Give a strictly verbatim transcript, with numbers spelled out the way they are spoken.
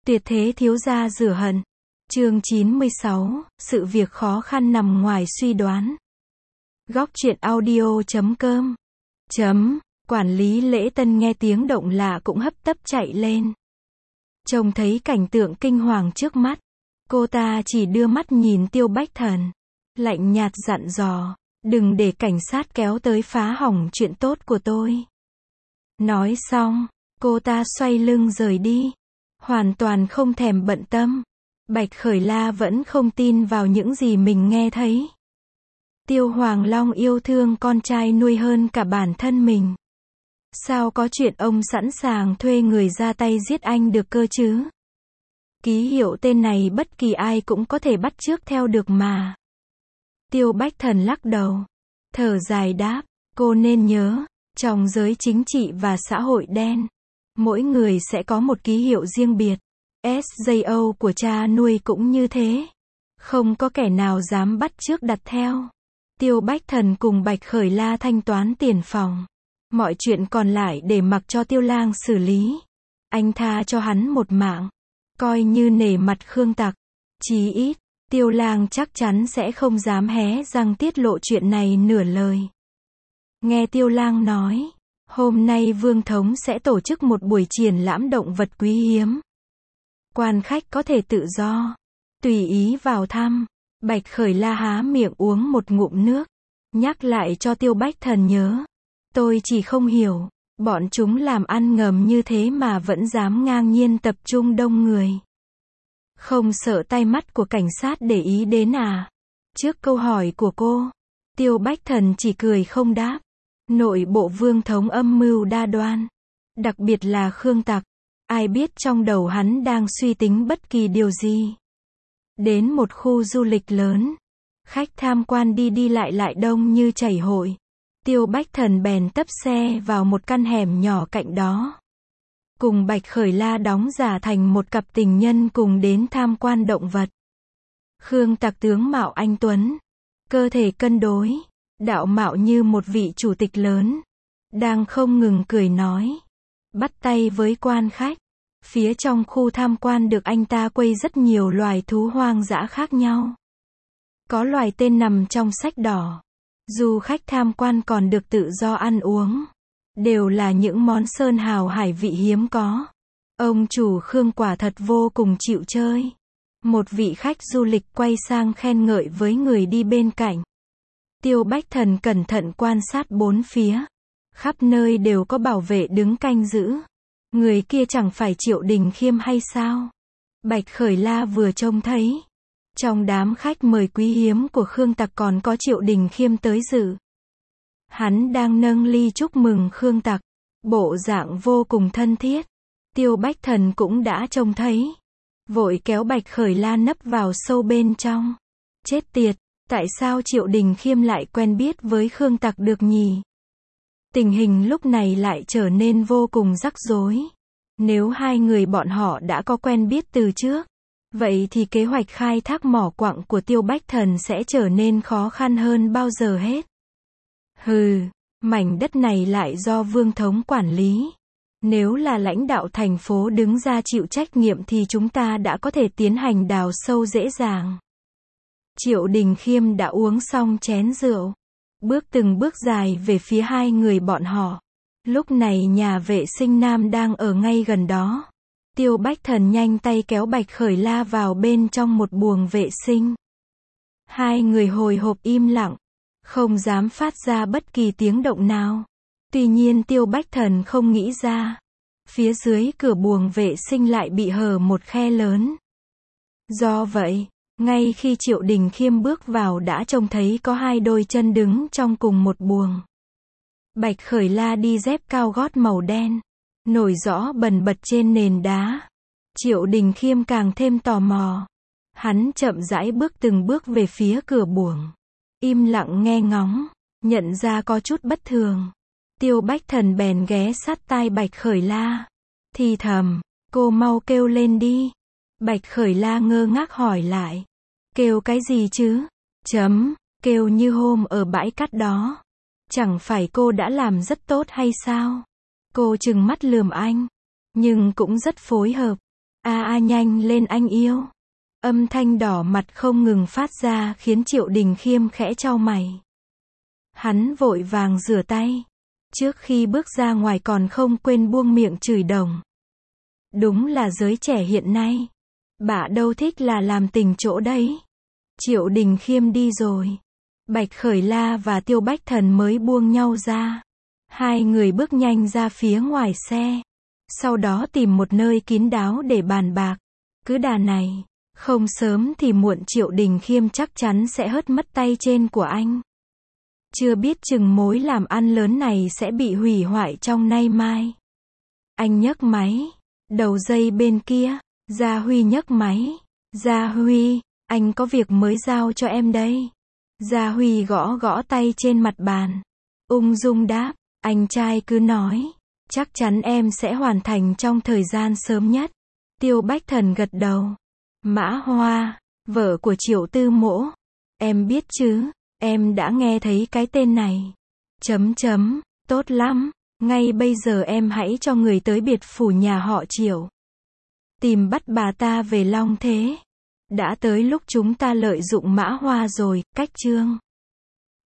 Tuyệt thế thiếu gia rửa hận. Chương chín mươi sáu, sự việc khó khăn nằm ngoài suy đoán. Góc truyện audio chấm com. Chấm, quản lý lễ tân nghe tiếng động lạ cũng hấp tấp chạy lên. Trông thấy cảnh tượng kinh hoàng trước mắt. Cô ta chỉ đưa mắt nhìn Tiêu Bách Thần. Lạnh nhạt dặn dò, đừng để cảnh sát kéo tới phá hỏng chuyện tốt của tôi. Nói xong, cô ta xoay lưng rời đi. Hoàn toàn không thèm bận tâm. Bạch Khởi La vẫn không tin vào những gì mình nghe thấy. Tiêu Hoàng Long yêu thương con trai nuôi hơn cả bản thân mình. Sao có chuyện ông sẵn sàng thuê người ra tay giết anh được cơ chứ? Ký hiệu tên này bất kỳ ai cũng có thể bắt chước theo được mà. Tiêu Bách Thần lắc đầu. Thở dài đáp, cô nên nhớ, trong giới chính trị và xã hội đen, mỗi người sẽ có một ký hiệu riêng biệt. ét gi ô của cha nuôi cũng như thế. Không có kẻ nào dám bắt chước đặt theo. Tiêu Bách Thần cùng Bạch Khởi La thanh toán tiền phòng. Mọi chuyện còn lại để mặc cho Tiêu Lang xử lý. Anh tha cho hắn một mạng. Coi như nể mặt Khương Tặc. Chí ít, Tiêu Lang chắc chắn sẽ không dám hé răng tiết lộ chuyện này nửa lời. Nghe Tiêu Lang nói, hôm nay Vương Thống sẽ tổ chức một buổi triển lãm động vật quý hiếm. Quan khách có thể tự do, tùy ý vào thăm. Bạch Khởi La há miệng uống một ngụm nước, nhắc lại cho Tiêu Bách Thần nhớ. Tôi chỉ không hiểu, bọn chúng làm ăn ngầm như thế mà vẫn dám ngang nhiên tập trung đông người. Không sợ tay mắt của cảnh sát để ý đến à? Trước câu hỏi của cô, Tiêu Bách Thần chỉ cười không đáp. Nội bộ Vương Thống âm mưu đa đoan, đặc biệt là Khương Tặc. Ai biết trong đầu hắn đang suy tính bất kỳ điều gì. Đến một khu du lịch lớn, khách tham quan đi đi lại lại đông như chảy hội. Tiêu Bách Thần bèn tấp xe vào một căn hẻm nhỏ cạnh đó. Cùng Bạch Khởi La đóng giả thành một cặp tình nhân cùng đến tham quan động vật. Khương Tặc tướng mạo anh tuấn, cơ thể cân đối, đạo mạo như một vị chủ tịch lớn, đang không ngừng cười nói, bắt tay với quan khách. Phía trong khu tham quan được anh ta quây rất nhiều loài thú hoang dã khác nhau. Có loài tên nằm trong sách đỏ. Du khách tham quan còn được tự do ăn uống. Đều là những món sơn hào hải vị hiếm có. Ông chủ Khương quả thật vô cùng chịu chơi. Một vị khách du lịch quay sang khen ngợi với người đi bên cạnh. Tiêu Bách Thần cẩn thận quan sát bốn phía. Khắp nơi đều có bảo vệ đứng canh giữ. Người kia chẳng phải Triệu Đình Khiêm hay sao? Bạch Khởi La vừa trông thấy. Trong đám khách mời quý hiếm của Khương Tặc còn có Triệu Đình Khiêm tới dự. Hắn đang nâng ly chúc mừng Khương Tặc. Bộ dạng vô cùng thân thiết. Tiêu Bách Thần cũng đã trông thấy. Vội kéo Bạch Khởi La nấp vào sâu bên trong. Chết tiệt, tại sao Triệu Đình Khiêm lại quen biết với Khương Tặc được nhỉ? Tình hình lúc này lại trở nên vô cùng rắc rối. Nếu hai người bọn họ đã có quen biết từ trước, vậy thì kế hoạch khai thác mỏ quặng của Tiêu Bách Thần sẽ trở nên khó khăn hơn bao giờ hết. Hừ, mảnh đất này lại do Vương Thống quản lý. Nếu là lãnh đạo thành phố đứng ra chịu trách nhiệm thì chúng ta đã có thể tiến hành đào sâu dễ dàng. Triệu Đình Khiêm đã uống xong chén rượu. Bước từng bước dài về phía hai người bọn họ. Lúc này nhà vệ sinh nam đang ở ngay gần đó. Tiêu Bách Thần nhanh tay kéo Bạch Khởi La vào bên trong một buồng vệ sinh. Hai người hồi hộp im lặng, không dám phát ra bất kỳ tiếng động nào. Tuy nhiên Tiêu Bách Thần không nghĩ ra, phía dưới cửa buồng vệ sinh lại bị hở một khe lớn. Do vậy, ngay khi Triệu Đình Khiêm bước vào đã trông thấy có hai đôi chân đứng trong cùng một buồng. Bạch Khởi La đi dép cao gót màu đen, nổi rõ bần bật trên nền đá. Triệu Đình Khiêm càng thêm tò mò. Hắn chậm rãi bước từng bước về phía cửa buồng. Im lặng nghe ngóng, nhận ra có chút bất thường. Tiêu Bách Thần bèn ghé sát tai Bạch Khởi La. Thì thầm, cô mau kêu lên đi. Bạch Khởi La ngơ ngác hỏi lại. Kêu cái gì chứ? Chấm, kêu như hôm ở bãi cát đó. Chẳng phải cô đã làm rất tốt hay sao? Cô trừng mắt lườm anh, nhưng cũng rất phối hợp. A a nhanh lên anh yêu. Âm thanh đỏ mặt không ngừng phát ra khiến Triệu Đình Khiêm khẽ chau mày. Hắn vội vàng rửa tay. Trước khi bước ra ngoài còn không quên buông miệng chửi đồng. Đúng là giới trẻ hiện nay. Bả đâu thích là làm tình chỗ đấy. Triệu Đình Khiêm đi rồi. Bạch Khởi La và Tiêu Bách Thần mới buông nhau ra. Hai người bước nhanh ra phía ngoài xe. Sau đó tìm một nơi kín đáo để bàn bạc. Cứ đà này, không sớm thì muộn Triệu Đình Khiêm chắc chắn sẽ hất mất tay trên của anh. Chưa biết chừng mối làm ăn lớn này sẽ bị hủy hoại trong nay mai. Anh nhấc máy. Đầu dây bên kia, Gia Huy nhấc máy. Gia Huy, anh có việc mới giao cho em đây. Gia Huy gõ gõ tay trên mặt bàn. Ung dung đáp, anh trai cứ nói. Chắc chắn em sẽ hoàn thành trong thời gian sớm nhất. Tiêu Bách Thần gật đầu. Mã Hoa, vợ của Triệu Tư Mỗ. Em biết chứ, em đã nghe thấy cái tên này. Chấm chấm, tốt lắm. Ngay bây giờ em hãy cho người tới biệt phủ nhà họ Triệu. Tìm bắt bà ta về Long Thế. Đã tới lúc chúng ta lợi dụng Mã Hoa rồi, cách chương.